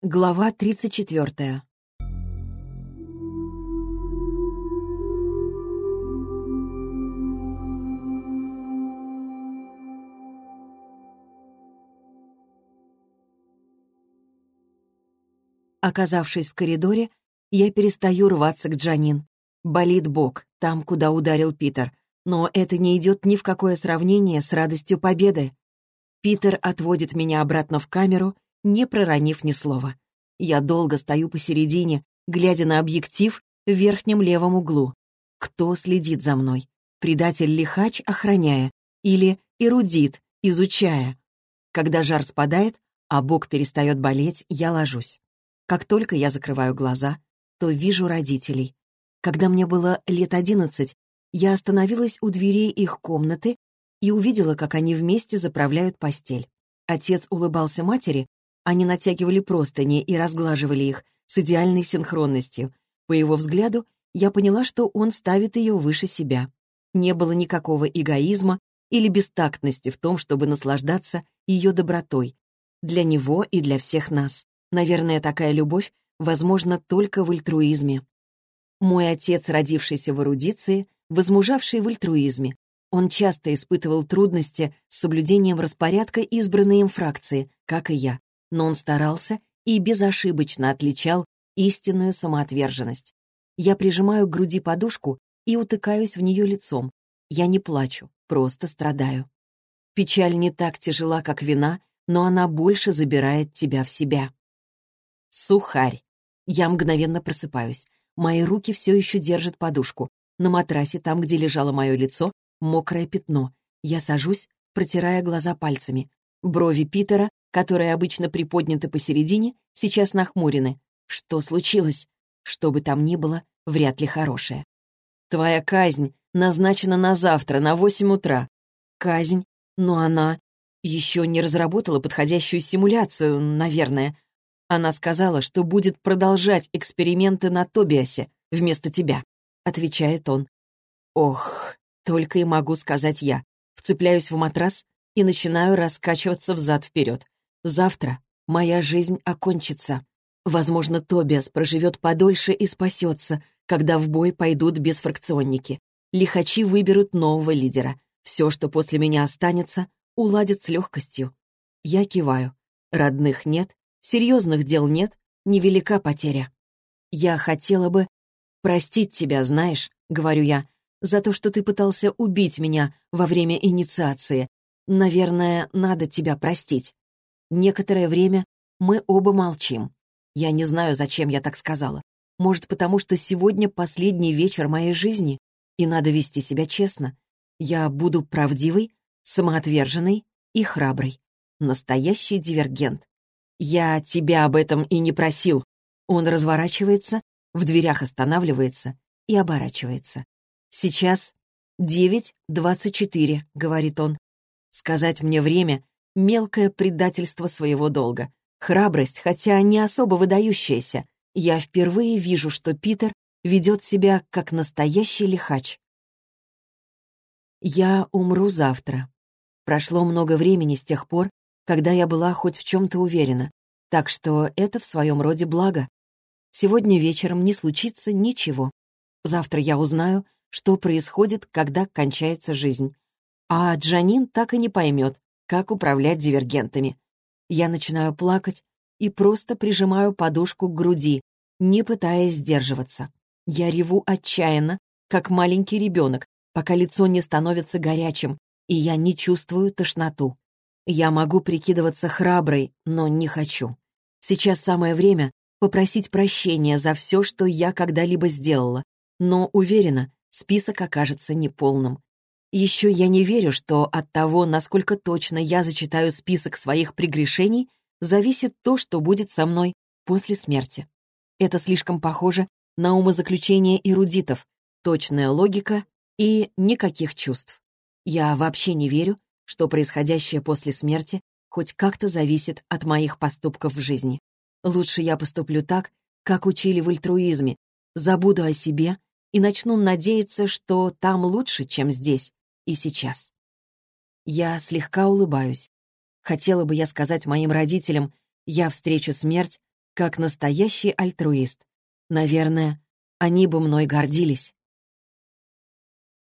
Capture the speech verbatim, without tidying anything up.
Глава тридцать четвертая. Оказавшись в коридоре, я перестаю рваться к Джанин. Болит бок, там, куда ударил Питер, но это не идет ни в какое сравнение с радостью победы. Питер отводит меня обратно в камеру, не проронив ни слова. Я долго стою посередине, глядя на объектив в верхнем левом углу. Кто следит за мной? Предатель-лихач, охраняя? Или эрудит, изучая? Когда жар спадает, а бок перестает болеть, я ложусь. Как только я закрываю глаза, то вижу родителей. Когда мне было лет одиннадцать, я остановилась у дверей их комнаты и увидела, как они вместе заправляют постель. Отец улыбался матери, они натягивали простыни и разглаживали их с идеальной синхронностью. По его взгляду, я поняла, что он ставит ее выше себя. Не было никакого эгоизма или бестактности в том, чтобы наслаждаться ее добротой. Для него и для всех нас. Наверное, такая любовь возможна только в альтруизме. Мой отец, родившийся в эрудиции, возмужавший в альтруизме. Он часто испытывал трудности с соблюдением распорядка избранной им фракции, как и я. Но он старался и безошибочно отличал истинную самоотверженность. Я прижимаю к груди подушку и утыкаюсь в нее лицом. Я не плачу, просто страдаю. Печаль не так тяжела, как вина, но она больше забирает тебя в себя. Сухарь. Я мгновенно просыпаюсь. Мои руки все еще держат подушку. На матрасе, там, где лежало мое лицо, мокрое пятно. Я сажусь, протирая глаза пальцами. Брови Питера, которые обычно приподняты посередине, сейчас нахмурены. Что случилось? Что бы там ни было, вряд ли хорошее. Твоя казнь назначена на завтра, на восемь утра. Казнь? Но она еще не разработала подходящую симуляцию, наверное. Она сказала, что будет продолжать эксперименты на Тобиасе вместо тебя, отвечает он. Ох, только и могу сказать я. Вцепляюсь в матрас и начинаю раскачиваться взад-вперед. Завтра моя жизнь окончится. Возможно, Тобиас проживет подольше и спасется, когда в бой пойдут бесфракционники. Лихачи выберут нового лидера. Все, что после меня останется, уладят с легкостью. Я киваю. Родных нет, серьезных дел нет, невелика потеря. Я хотела бы простить тебя, знаешь, говорю я, за то, что ты пытался убить меня во время инициации. Наверное, надо тебя простить. Некоторое время мы оба молчим. Я не знаю, зачем я так сказала. Может, потому что сегодня последний вечер моей жизни, и надо вести себя честно. Я буду правдивой, самоотверженной и храброй. Настоящий дивергент. Я тебя об этом и не просил. Он разворачивается, в дверях останавливается и оборачивается. Сейчас девять двадцать четыре, говорит он. Сказать мне время — мелкое предательство своего долга. Храбрость, хотя не особо выдающаяся. Я впервые вижу, что Питер ведет себя как настоящий лихач. Я умру завтра. Прошло много времени с тех пор, когда я была хоть в чем-то уверена, так что это в своем роде благо. Сегодня вечером не случится ничего. Завтра я узнаю, что происходит, когда кончается жизнь. А Джанин так и не поймет, как управлять дивергентами. Я начинаю плакать и просто прижимаю подушку к груди, не пытаясь сдерживаться. Я реву отчаянно, как маленький ребенок, пока лицо не становится горячим, и я не чувствую тошноту. Я могу прикидываться храброй, но не хочу. Сейчас самое время попросить прощения за все, что я когда-либо сделала, но уверена, список окажется неполным. Еще я не верю, что от того, насколько точно я зачитаю список своих прегрешений, зависит то, что будет со мной после смерти. Это слишком похоже на умозаключение эрудитов, точная логика и никаких чувств. Я вообще не верю, что происходящее после смерти хоть как-то зависит от моих поступков в жизни. Лучше я поступлю так, как учили в альтруизме, забуду о себе и начну надеяться, что там лучше, чем здесь и сейчас. Я слегка улыбаюсь. Хотела бы я сказать моим родителям, я встречу смерть, как настоящий альтруист. Наверное, они бы мной гордились.